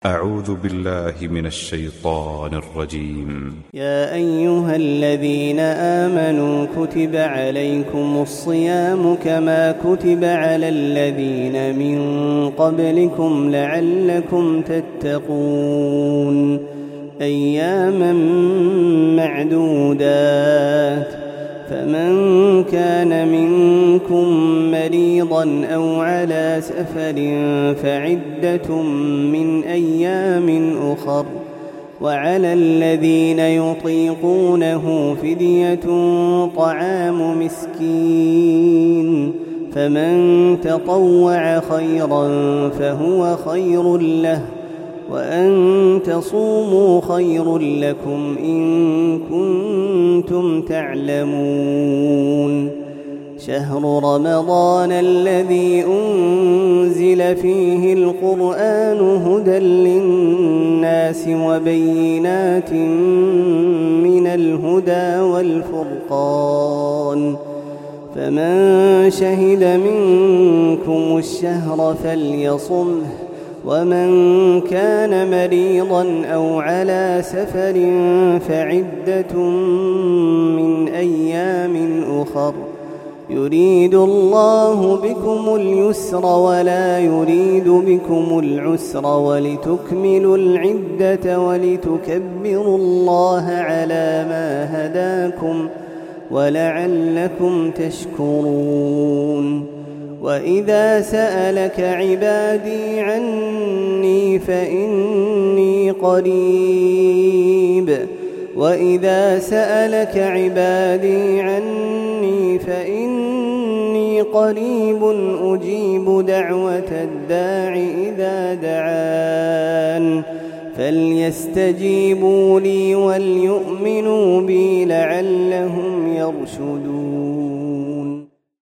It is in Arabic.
أعوذ بالله من الشيطان الرجيم. يا أيها الذين آمنوا كتب عليكم الصيام كما كتب على الذين من قبلكم لعلكم تتقون أياما معدودات فمن كان منكم مريضا أو على سفر فعدة من أيام أخر وعلى الذين يطيقونه فدية طعام مسكين فمن تطوع خيرا فهو خير له وأن تصوموا خير لكم إن كنتم تعلمون شهر رمضان الذي أنزل فيه القرآن هدى للناس وبينات من الهدى والفرقان فمن شهد منكم الشهر فليصمه ومن كان مريضا أو على سفر فعدة من أيام أخر يريد الله بكم اليسر ولا يريد بكم العسر ولتكملوا العدة ولتكبروا الله على ما هداكم ولعلكم تشكرون وإذا سألك عبادي عني فإني قريب وإذا سألك عبادي عني فإني قريب أجيب دعوة الداع إذا دعان فليستجيبوا لي وليؤمنوا بي لعلهم يرشدون.